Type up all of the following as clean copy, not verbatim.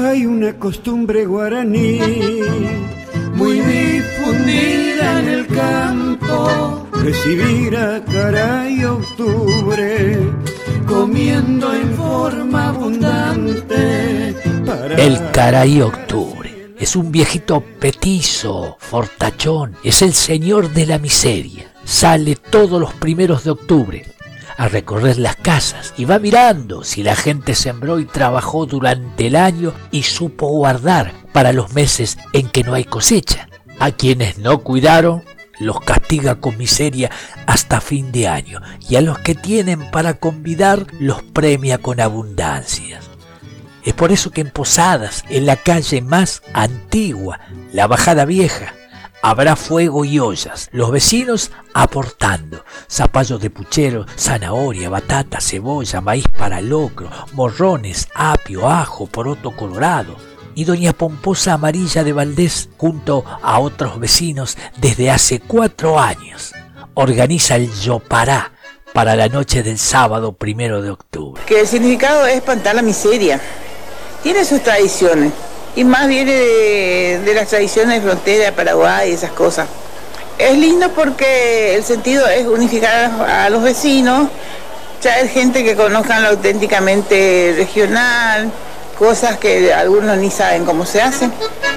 Hay una costumbre guaraní muy difundida en el campo, recibir a Caray Octubre comiendo en forma abundante para... El Caray Octubre es un viejito petizo, fortachón, es el señor de la miseria. Sale todos los primeros de octubre a recorrer las casas y va mirando si la gente sembró y trabajó durante el año y supo guardar para los meses en que no hay cosecha. A quienes no cuidaron los castiga con miseria hasta fin de año, y a los que tienen para convidar los premia con abundancias. Es por eso que en Posadas, en la calle más antigua, la Bajada Vieja, habrá fuego y ollas, los vecinos aportando zapallos de puchero, zanahoria, batata, cebolla, maíz para locro, morrones, apio, ajo, poroto colorado. Y doña Pomposa Amarilla de Valdés, junto a otros vecinos desde hace 4 años, organiza el Yopará para la noche del sábado 1 de octubre. Que el significado es espantar la miseria. Tiene sus tradiciones. Y más viene de las tradiciones de frontera, Paraguay y esas cosas. Es lindo porque el sentido es unificar a los vecinos, traer gente que conozcan lo auténticamente regional, cosas que algunos ni saben cómo se hacen.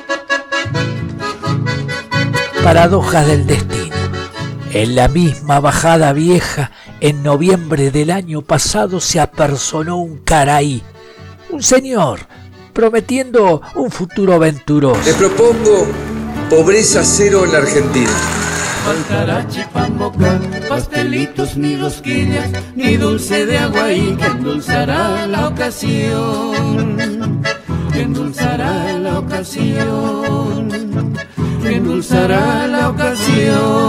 Paradojas del destino. En la misma Bajada Vieja, en noviembre del año pasado, se apersonó un caraí, un señor, prometiendo un futuro aventuroso. Les propongo pobreza cero en la Argentina. Faltará chipamboca, pastelitos ni rosquillas, ni dulce de aguaí que endulzará la ocasión. Que endulzará la ocasión. Que endulzará la ocasión.